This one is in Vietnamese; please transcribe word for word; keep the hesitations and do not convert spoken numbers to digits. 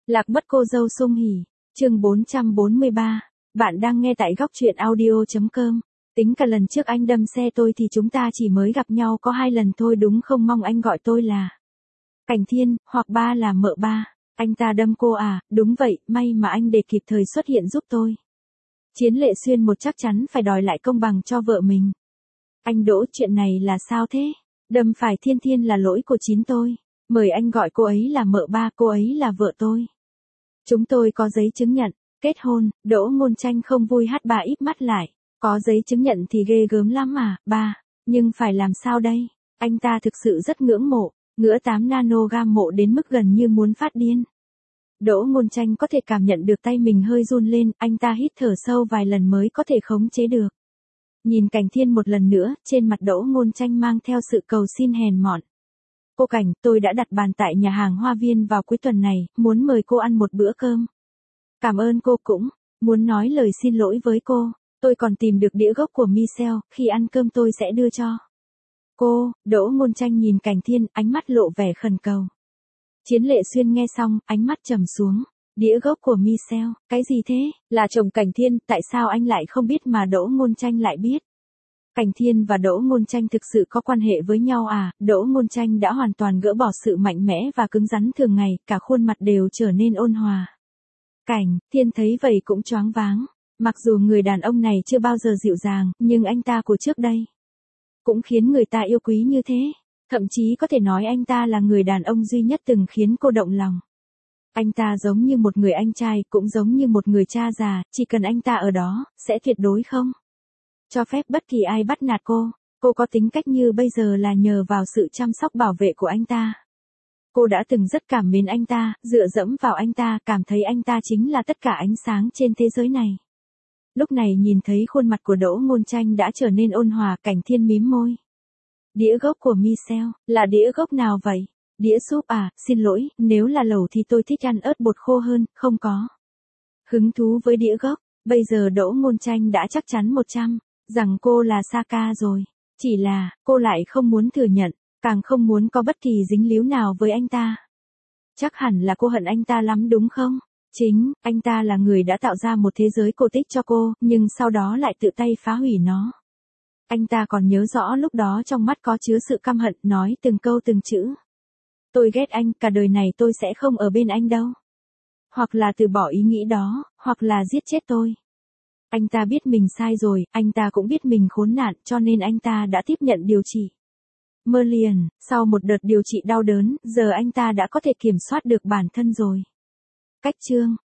Lạc mất cô dâu Sung Hỉ, chương bốn trăm bốn mươi ba. Bạn đang nghe tại góc truyện audio chấm com. Tính cả lần trước anh đâm xe tôi thì chúng ta chỉ mới gặp nhau có hai lần thôi đúng không? Mong anh gọi tôi là Cảnh Thiên, hoặc ba là mợ ba. Anh ta đâm cô à? Đúng vậy, may mà anh để kịp thời xuất hiện giúp tôi. Chiến Lệ Xuyên một chắc chắn phải đòi lại công bằng cho vợ mình. Anh Đỗ, chuyện này là sao thế? Đâm phải Thiên Thiên là lỗi của chính tôi. Mời anh gọi cô ấy là mợ ba, cô ấy là vợ tôi. Chúng tôi có giấy chứng nhận kết hôn. Đỗ Ngôn Tranh không vui hắt bà íp mắt lại. Có giấy chứng nhận thì ghê gớm lắm mà, ba. Nhưng phải làm sao đây? Anh ta thực sự rất ngưỡng mộ, ngửa tám nanogam mộ đến mức gần như muốn phát điên. Đỗ Ngôn Tranh có thể cảm nhận được tay mình hơi run lên, anh ta hít thở sâu vài lần mới có thể khống chế được. Nhìn Cảnh Thiên một lần nữa, trên mặt Đỗ Ngôn Tranh mang theo sự cầu xin hèn mọn. Cô Cảnh, tôi đã đặt bàn tại nhà hàng Hoa Viên vào cuối tuần này, muốn mời cô ăn một bữa cơm. Cảm ơn cô, cũng muốn nói lời xin lỗi với cô. Tôi còn tìm được đĩa gốc của Michelle, khi ăn cơm tôi sẽ đưa cho cô. Đỗ Ngôn Tranh nhìn Cảnh Thiên, ánh mắt lộ vẻ khẩn cầu. Chiến Lệ Xuyên nghe xong, ánh mắt trầm xuống. Đĩa gốc của Michelle, cái gì thế? Là chồng Cảnh Thiên, tại sao anh lại không biết mà Đỗ Ngôn Tranh lại biết? Cảnh Thiên và Đỗ Ngôn Tranh thực sự có quan hệ với nhau à? Đỗ Ngôn Tranh đã hoàn toàn gỡ bỏ sự mạnh mẽ và cứng rắn thường ngày, cả khuôn mặt đều trở nên ôn hòa. Cảnh Thiên thấy vậy cũng choáng váng. Mặc dù người đàn ông này chưa bao giờ dịu dàng, nhưng anh ta của trước đây cũng khiến người ta yêu quý như thế. Thậm chí có thể nói anh ta là người đàn ông duy nhất từng khiến cô động lòng. Anh ta giống như một người anh trai, cũng giống như một người cha già, chỉ cần anh ta ở đó, sẽ tuyệt đối không cho phép bất kỳ ai bắt nạt cô. Cô có tính cách như bây giờ là nhờ vào sự chăm sóc bảo vệ của anh ta. Cô đã từng rất cảm mến anh ta, dựa dẫm vào anh ta, cảm thấy anh ta chính là tất cả ánh sáng trên thế giới này. Lúc này nhìn thấy khuôn mặt của Đỗ Ngôn Tranh đã trở nên ôn hòa, Cảnh Thiên mím môi. Đĩa gốc của Michelle, là đĩa gốc nào vậy? Đĩa súp à? Xin lỗi, nếu là lẩu thì tôi thích ăn ớt bột khô hơn, không có hứng thú với đĩa gốc. Bây giờ Đỗ Ngôn Tranh đã chắc chắn một trăm rằng cô là Saka rồi. Chỉ là, cô lại không muốn thừa nhận, càng không muốn có bất kỳ dính líu nào với anh ta. Chắc hẳn là cô hận anh ta lắm đúng không? Chính, anh ta là người đã tạo ra một thế giới cô tích cho cô, nhưng sau đó lại tự tay phá hủy nó. Anh ta còn nhớ rõ lúc đó trong mắt có chứa sự căm hận, nói từng câu từng chữ. Tôi ghét anh, cả đời này tôi sẽ không ở bên anh đâu. Hoặc là từ bỏ ý nghĩ đó, hoặc là giết chết tôi. Anh ta biết mình sai rồi, anh ta cũng biết mình khốn nạn, cho nên anh ta đã tiếp nhận điều trị. Merlion, sau một đợt điều trị đau đớn, giờ anh ta đã có thể kiểm soát được bản thân rồi. Cách chương